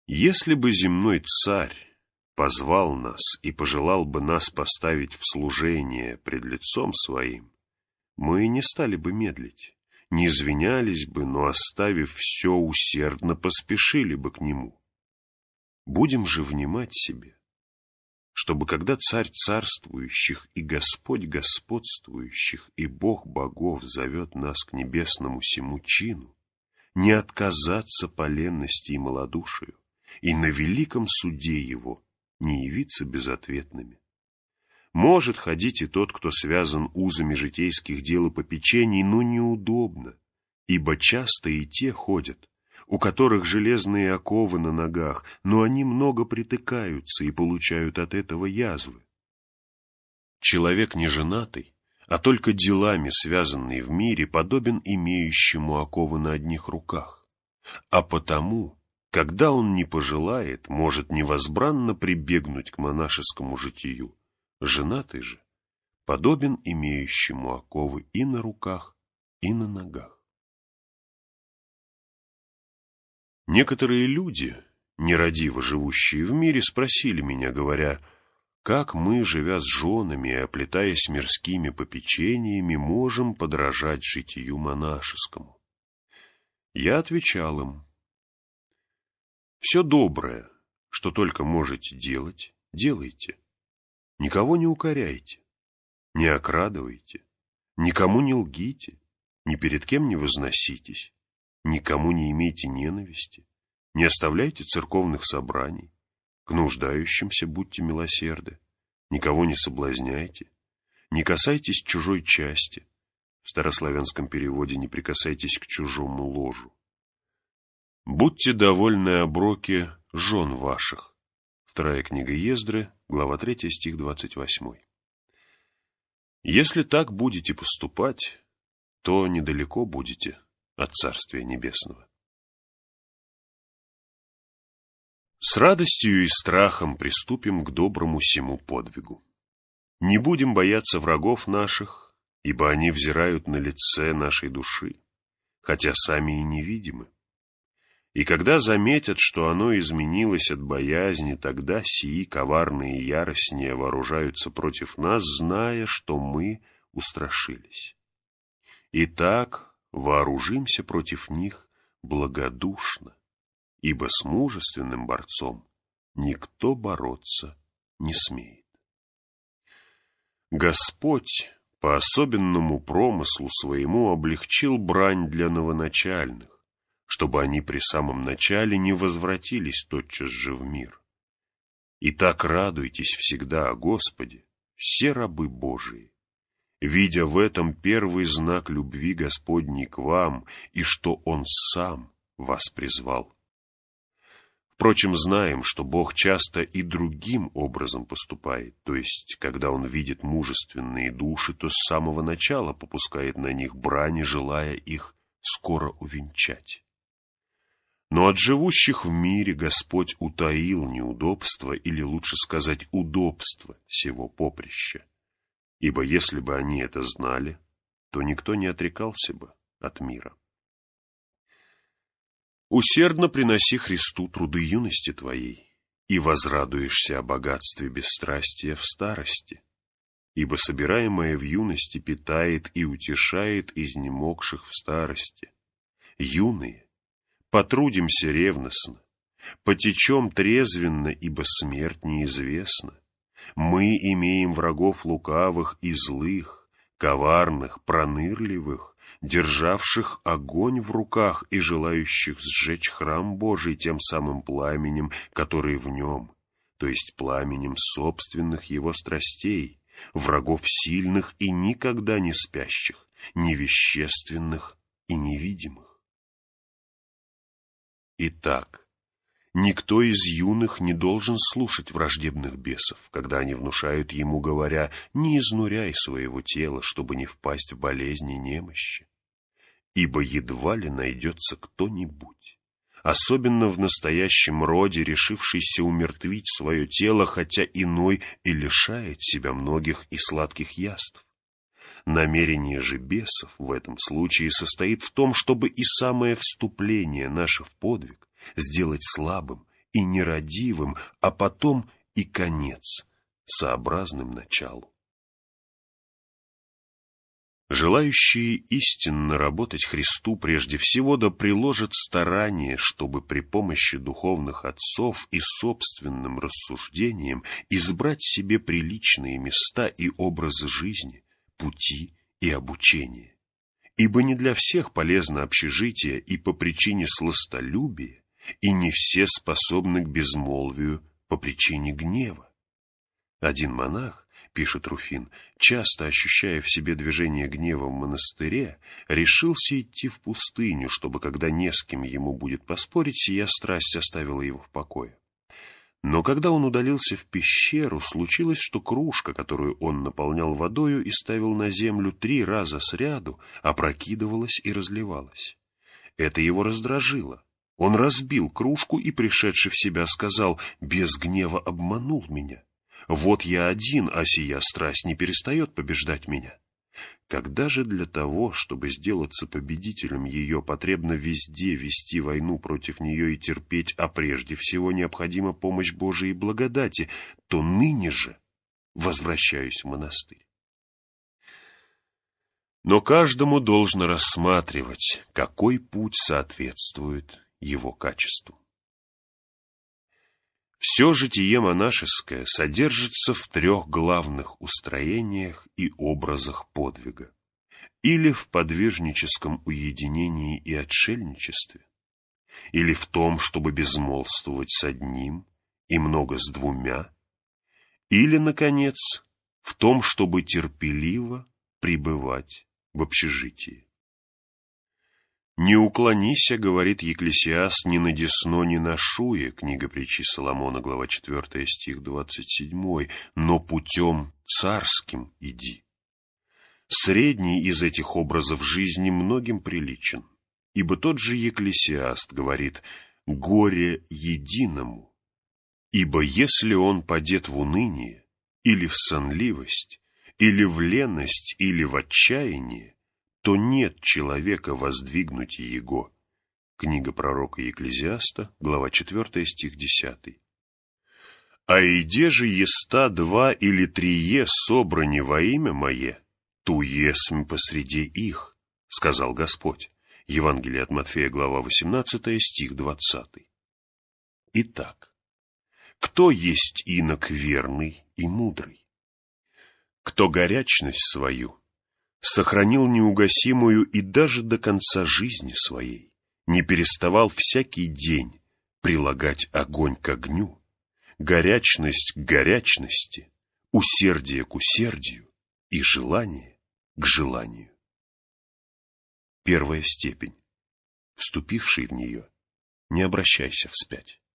Если бы земной царь позвал нас и пожелал бы нас поставить в служение пред лицом своим, мы не стали бы медлить, не извинялись бы, но, оставив все, усердно поспешили бы к нему. Будем же внимать себе, чтобы когда Царь царствующих и Господь господствующих и Бог богов зовет нас к небесному сему чину, не отказаться по ленности и малодушию, и на великом суде его не явиться безответными. Может ходить и тот, кто связан узами житейских дел и попечений, но неудобно, ибо часто и те ходят, у которых железные оковы на ногах, но они много притыкаются и получают от этого язвы. Человек не женатый, а только делами связанный в мире, подобен имеющему оковы на одних руках, а потому, когда он не пожелает, может невозбранно прибегнуть к монашескому житию. Женатый же подобен имеющему оковы и на руках, и на ногах. Некоторые люди, нерадиво живущие в мире, спросили меня, говоря, как мы, живя с женами и оплетаясь мирскими попечениями, можем подражать житию монашескому. Я отвечал им, все доброе, что только можете делать, делайте. Никого не укоряйте, не окрадывайте, никому не лгите, ни перед кем не возноситесь, никому не имейте ненависти, не оставляйте церковных собраний, к нуждающимся будьте милосерды, никого не соблазняйте, не касайтесь чужой части, в старославянском переводе не прикасайтесь к чужому ложу. Будьте довольны оброки жен ваших. Вторая книга Ездры, глава 3, стих 28. Если так будете поступать, то недалеко будете от Царствия Небесного. С радостью и страхом приступим к доброму сему подвигу. Не будем бояться врагов наших, ибо они взирают на лице нашей души, хотя сами и невидимы. И когда заметят, что оно изменилось от боязни, тогда сии коварные и яростнее вооружаются против нас, зная, что мы устрашились. Итак, вооружимся против них благодушно, ибо с мужественным борцом никто бороться не смеет. Господь по особенному промыслу своему облегчил брань для новоначальных, чтобы они при самом начале не возвратились тотчас же в мир. Итак, радуйтесь всегда о Господе, все рабы Божии, видя в этом первый знак любви Господней к вам, и что Он сам вас призвал. Впрочем, знаем, что Бог часто и другим образом поступает, то есть, когда Он видит мужественные души, то с самого начала попускает на них брань, желая их скоро увенчать. Но от живущих в мире Господь утаил неудобство, или лучше сказать, удобство сего поприща. Ибо если бы они это знали, то никто не отрекался бы от мира. Усердно приноси Христу труды юности твоей, и возрадуешься о богатстве бесстрастия в старости, ибо собираемое в юности питает и утешает изнемогших в старости. Юные, потрудимся ревностно, потечем трезвенно, ибо смерть неизвестна. Мы имеем врагов лукавых и злых, коварных, пронырливых, державших огонь в руках и желающих сжечь храм Божий тем самым пламенем, который в нем, то есть пламенем собственных его страстей, врагов сильных и никогда не спящих, невещественных и невидимых. Итак, никто из юных не должен слушать враждебных бесов, когда они внушают ему, говоря, «Не изнуряй своего тела, чтобы не впасть в болезни и немощи». Ибо едва ли найдется кто-нибудь, особенно в настоящем роде, решившийся умертвить свое тело, хотя иной и лишает себя многих и сладких яств. Намерение же бесов в этом случае состоит в том, чтобы и самое вступление наше в подвиг сделать слабым и нерадивым, а потом и конец, сообразным началу. Желающие истинно работать Христу прежде всего да приложат старание, чтобы при помощи духовных отцов и собственным рассуждением избрать себе приличные места и образы жизни, пути и обучения. Ибо не для всех полезно общежитие и по причине сластолюбия, и не все способны к безмолвию по причине гнева. Один монах, пишет Руфин, часто ощущая в себе движение гнева в монастыре, решился идти в пустыню, чтобы, когда не с кем ему будет поспорить, сия страсть оставила его в покое. Но когда он удалился в пещеру, случилось, что кружка, которую он наполнял водою и ставил на землю 3 раза сряду, опрокидывалась и разливалась. Это его раздражило. Он разбил кружку и, пришедший в себя, сказал: «Без гнева обманул меня. Вот я один, а сия страсть не перестает побеждать меня». Когда же для того, чтобы сделаться победителем ее, потребно везде вести войну против нее и терпеть, а прежде всего необходима помощь Божией благодати, то ныне же возвращаюсь в монастырь. Но каждому должно рассматривать, какой путь соответствует его качеству. Все житие монашеское содержится в 3 главных устроениях и образах подвига. Или в подвижническом уединении и отшельничестве, или в том, чтобы безмолвствовать с одним и много с 2, или, наконец, в том, чтобы терпеливо пребывать в общежитии. «Не уклонися, — говорит Екклесиаст, — ни на десно, ни на шуе», книга притчи Соломона, глава 4, стих 27, «но путем царским иди». Средний из этих образов жизни многим приличен, ибо тот же Екклесиаст говорит: «Горе единому, ибо если он падет в уныние, или в сонливость, или в леность, или в отчаяние, то нет человека воздвигнуть его». Книга пророка Екклезиаста, глава 4, стих 10. «А иде же еста 2 или 3 собрани во имя мое, ту есмь посреди их, сказал Господь». Евангелие от Матфея, глава 18, стих 20. Итак, кто есть инок верный и мудрый? Кто горячность свою сохранил неугасимую и даже до конца жизни своей, не переставал всякий день прилагать огонь к огню, горячность к горячности, усердие к усердию и желание к желанию. 1 степень. Вступивший в нее, не обращайся вспять.